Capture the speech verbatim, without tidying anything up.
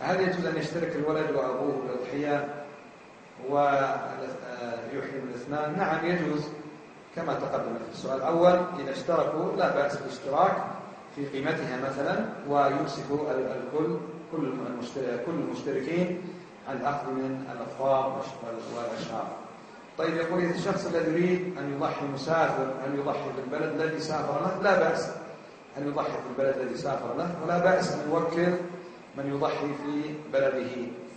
هل يجوز أن يشترك الولد وأبوه بالأضحية ويحرم الاثنان؟ نعم يجوز، كما تقدم في السؤال الأول. إذا اشتركوا لا بأس بالاشتراك في قيمتها مثلا، ويمسكوا الكل كل المشتركين عن الأخذ من الأفراد والأشعار. طيب، يقول إذا الشخص الذي يريد أن يضحي مسافر أن يضحي في البلد الذي سافر له؟ لا بأس أن يضحي في البلد الذي سافر له، ولا بأس أن يوكل من يضحي في بلده.